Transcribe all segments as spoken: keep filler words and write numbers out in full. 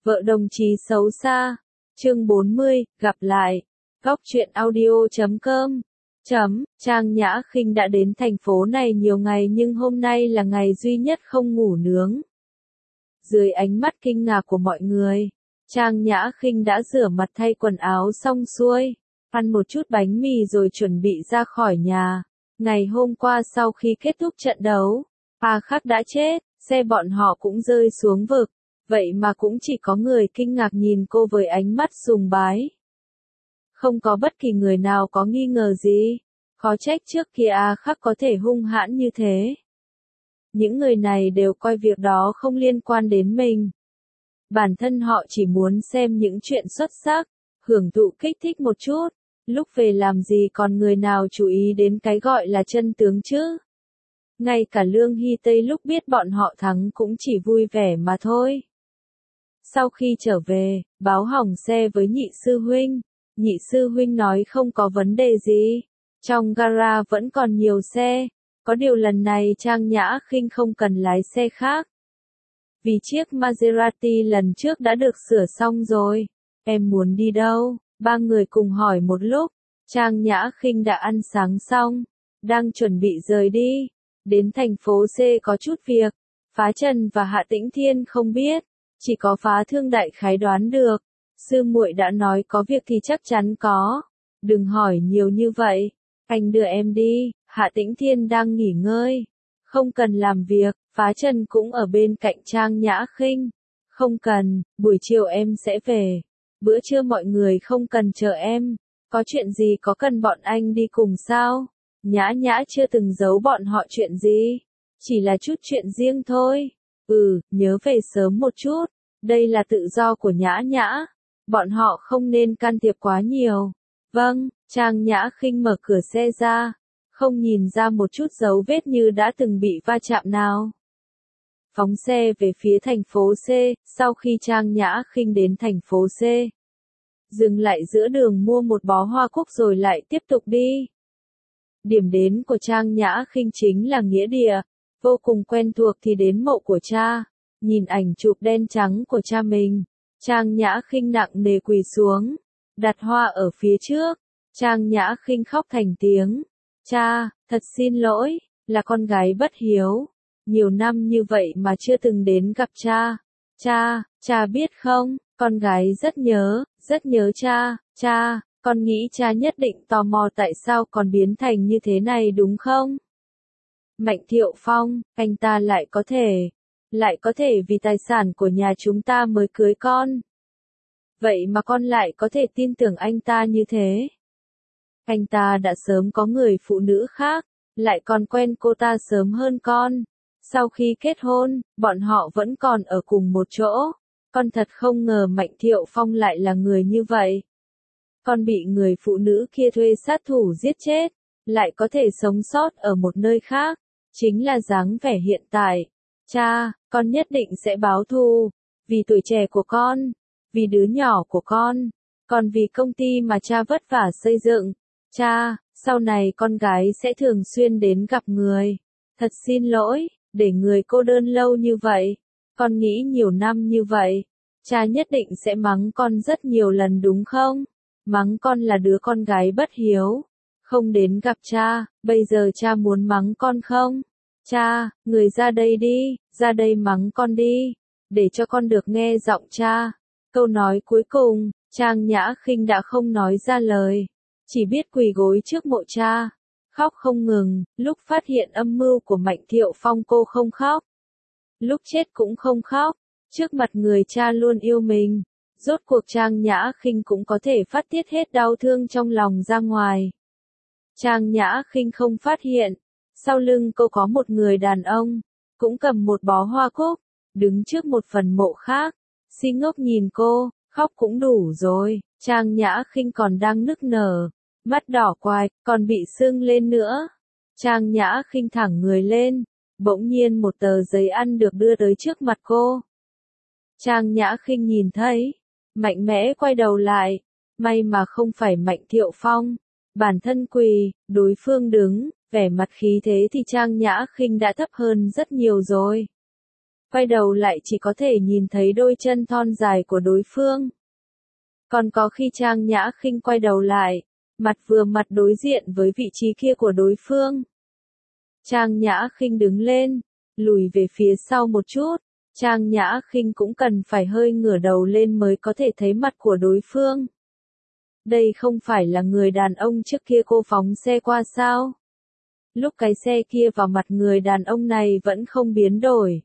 Vợ đồng chí xấu xa. Chương bốn mươi, gặp lại. Góc truyện audio chấm com. Chấm, Trang Nhã Khinh đã đến thành phố này nhiều ngày nhưng hôm nay là ngày duy nhất không ngủ nướng. Dưới ánh mắt kinh ngạc của mọi người, Trang Nhã Khinh đã rửa mặt thay quần áo xong xuôi, ăn một chút bánh mì rồi chuẩn bị ra khỏi nhà. Ngày hôm qua sau khi kết thúc trận đấu, A Khắc đã chết, xe bọn họ cũng rơi xuống vực, vậy mà cũng chỉ có người kinh ngạc nhìn cô với ánh mắt sùng bái. Không có bất kỳ người nào có nghi ngờ gì, khó trách trước kia A Khắc có thể hung hãn như thế. Những người này đều coi việc đó không liên quan đến mình. Bản thân họ chỉ muốn xem những chuyện xuất sắc, hưởng thụ kích thích một chút, lúc về làm gì còn người nào chú ý đến cái gọi là chân tướng chứ. Ngay cả Lương Hy Tây lúc biết bọn họ thắng cũng chỉ vui vẻ mà thôi. Sau khi trở về, báo hỏng xe với nhị sư huynh, nhị sư huynh nói không có vấn đề gì, trong gara vẫn còn nhiều xe, có điều lần này Trang Nhã Khinh không cần lái xe khác. Vì chiếc Maserati lần trước đã được sửa xong rồi. Em muốn đi đâu? Ba người cùng hỏi một lúc. Trang Nhã Khinh đã ăn sáng xong, đang chuẩn bị rời đi. Đến thành phố C có chút việc. Phá Trần và Hạ Tĩnh Thiên không biết, chỉ có Phá Thương đại khái đoán được. Sư muội đã nói có việc thì chắc chắn có. Đừng hỏi nhiều như vậy. Anh đưa em đi. Hạ Tĩnh Thiên đang nghỉ ngơi, không cần làm việc. Phá Trần cũng ở bên cạnh Trang Nhã Khinh. Không cần, buổi chiều em sẽ về. Bữa trưa mọi người không cần chờ em. Có chuyện gì có cần bọn anh đi cùng sao? Nhã Nhã chưa từng giấu bọn họ chuyện gì. Chỉ là chút chuyện riêng thôi. Ừ, nhớ về sớm một chút. Đây là tự do của Nhã Nhã. Bọn họ không nên can thiệp quá nhiều. Vâng, Trang Nhã Khinh mở cửa xe ra. Không nhìn ra một chút dấu vết như đã từng bị va chạm nào. Phóng xe về phía thành phố C, sau khi Trang Nhã Khinh đến thành phố C. Dừng lại giữa đường mua một bó hoa cúc rồi lại tiếp tục đi. Điểm đến của Trang Nhã Khinh chính là nghĩa địa, vô cùng quen thuộc thì đến mộ của cha. Nhìn ảnh chụp đen trắng của cha mình, Trang Nhã Khinh nặng nề quỳ xuống, đặt hoa ở phía trước. Trang Nhã Khinh khóc thành tiếng. Cha, thật xin lỗi, là con gái bất hiếu. Nhiều năm như vậy mà chưa từng đến gặp cha. Cha, cha biết không, con gái rất nhớ, rất nhớ cha. Cha, con nghĩ cha nhất định tò mò tại sao con biến thành như thế này đúng không? Mạnh Thiệu Phong, anh ta lại có thể, lại có thể vì tài sản của nhà chúng ta mới cưới con. Vậy mà con lại có thể tin tưởng anh ta như thế. Anh ta đã sớm có người phụ nữ khác, lại còn quen cô ta sớm hơn con. Sau khi kết hôn, bọn họ vẫn còn ở cùng một chỗ. Con thật không ngờ Mạnh Thiệu Phong lại là người như vậy. Con bị người phụ nữ kia thuê sát thủ giết chết, lại có thể sống sót ở một nơi khác. Chính là dáng vẻ hiện tại. Cha, con nhất định sẽ báo thù. Vì tuổi trẻ của con, vì đứa nhỏ của con, còn vì công ty mà cha vất vả xây dựng. Cha, sau này con gái sẽ thường xuyên đến gặp người. Thật xin lỗi, để người cô đơn lâu như vậy. Con nghĩ nhiều năm như vậy, cha nhất định sẽ mắng con rất nhiều lần đúng không? Mắng con là đứa con gái bất hiếu, không đến gặp cha. Bây giờ cha muốn mắng con không? Cha, người ra đây đi, ra đây mắng con đi, để cho con được nghe giọng cha. Câu nói cuối cùng, Trang Nhã Khinh đã không nói ra lời, chỉ biết quỳ gối trước mộ cha, khóc không ngừng. Lúc phát hiện âm mưu của Mạnh Thiệu Phong cô không khóc, lúc chết cũng không khóc, trước mặt người cha luôn yêu mình. Rốt cuộc Trang Nhã Khinh cũng có thể phát tiết hết đau thương trong lòng ra ngoài. Trang Nhã Khinh không phát hiện, sau lưng cô có một người đàn ông, cũng cầm một bó hoa cúc, đứng trước một phần mộ khác, si ngốc nhìn cô, khóc cũng đủ rồi. Trang Nhã Khinh còn đang nức nở, mắt đỏ quạch, còn bị sưng lên nữa. Trang Nhã Khinh thẳng người lên, bỗng nhiên một tờ giấy ăn được đưa tới trước mặt cô. Trang Nhã Khinh nhìn thấy, mạnh mẽ quay đầu lại, may mà không phải Mạnh Thiệu Phong. Bản thân quỳ, đối phương đứng, vẻ mặt khí thế thì Trang Nhã Khinh đã thấp hơn rất nhiều rồi. Quay đầu lại chỉ có thể nhìn thấy đôi chân thon dài của đối phương. Còn có khi Trang Nhã Khinh quay đầu lại, mặt vừa mặt đối diện với vị trí kia của đối phương. Trang Nhã Khinh đứng lên, lùi về phía sau một chút. Trang Nhã Khinh cũng cần phải hơi ngửa đầu lên mới có thể thấy mặt của đối phương. Đây không phải là người đàn ông trước kia cô phóng xe qua sao? Lúc cái xe kia vào mặt người đàn ông này vẫn không biến đổi.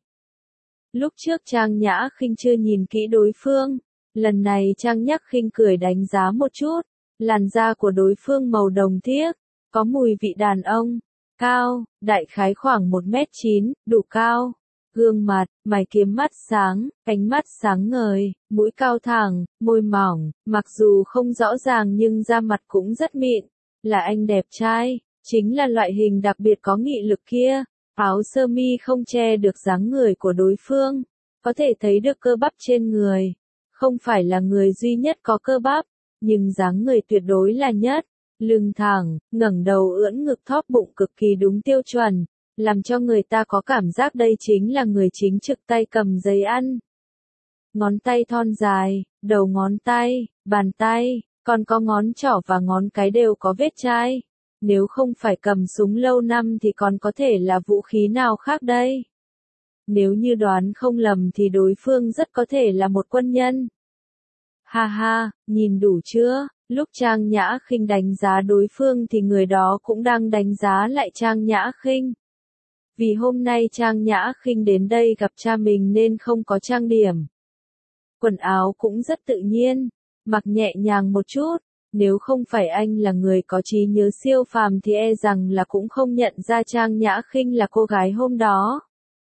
Lúc trước Trang Nhã Khinh chưa nhìn kỹ đối phương, lần này Trang Nhã Khinh cười đánh giá một chút, làn da của đối phương màu đồng thiếc, có mùi vị đàn ông, cao, đại khái khoảng một mét chín, đủ cao. Gương mặt, mày kiếm mắt sáng, cánh mắt sáng ngời, mũi cao thẳng, môi mỏng, mặc dù không rõ ràng nhưng da mặt cũng rất mịn, là anh đẹp trai, chính là loại hình đặc biệt có nghị lực kia. Áo sơ mi không che được dáng người của đối phương, có thể thấy được cơ bắp trên người. Không phải là người duy nhất có cơ bắp, nhưng dáng người tuyệt đối là nhất. Lưng thẳng, ngẩng đầu ưỡn ngực thóp bụng cực kỳ đúng tiêu chuẩn, làm cho người ta có cảm giác đây chính là người chính trực tay cầm giấy ăn. Ngón tay thon dài, đầu ngón tay, bàn tay, còn có ngón trỏ và ngón cái đều có vết chai. Nếu không phải cầm súng lâu năm thì còn có thể là vũ khí nào khác đây? Nếu như đoán không lầm thì đối phương rất có thể là một quân nhân. Ha ha, nhìn đủ chưa? Lúc Trang Nhã Khinh đánh giá đối phương thì người đó cũng đang đánh giá lại Trang Nhã Khinh. Vì hôm nay Trang Nhã Khinh đến đây gặp cha mình nên không có trang điểm. Quần áo cũng rất tự nhiên, mặc nhẹ nhàng một chút. Nếu không phải anh là người có trí nhớ siêu phàm thì e rằng là cũng không nhận ra Trang Nhã Khinh là cô gái hôm đó.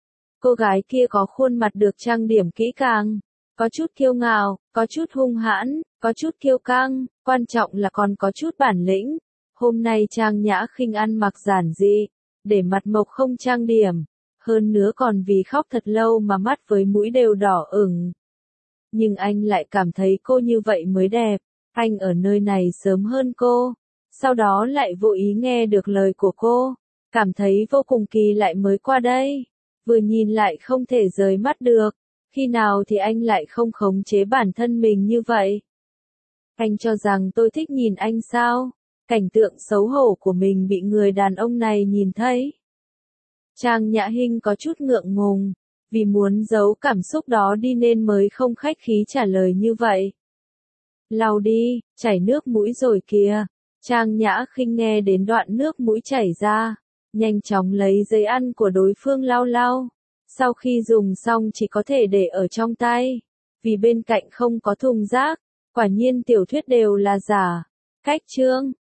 Cô gái kia có khuôn mặt được trang điểm kỹ càng, có chút kiêu ngạo, có chút hung hãn, có chút kiêu căng, quan trọng là còn có chút bản lĩnh. Hôm nay Trang Nhã Khinh ăn mặc giản dị, để mặt mộc không trang điểm, hơn nữa còn vì khóc thật lâu mà mắt với mũi đều đỏ ửng. Nhưng anh lại cảm thấy cô như vậy mới đẹp. Anh ở nơi này sớm hơn cô, sau đó lại vô ý nghe được lời của cô, cảm thấy vô cùng kỳ lại mới qua đây, vừa nhìn lại không thể rời mắt được, khi nào thì anh lại không khống chế bản thân mình như vậy. Anh cho rằng tôi thích nhìn anh sao? Cảnh tượng xấu hổ của mình bị người đàn ông này nhìn thấy. Trang Nhã Hinh có chút ngượng ngùng, vì muốn giấu cảm xúc đó đi nên mới không khách khí trả lời như vậy. Lau đi, chảy nước mũi rồi kìa. Trang Nhã Khinh nghe đến đoạn nước mũi chảy ra, nhanh chóng lấy giấy ăn của đối phương lau lau. Sau khi dùng xong chỉ có thể để ở trong tay, vì bên cạnh không có thùng rác. Quả nhiên tiểu thuyết đều là giả. Cách chương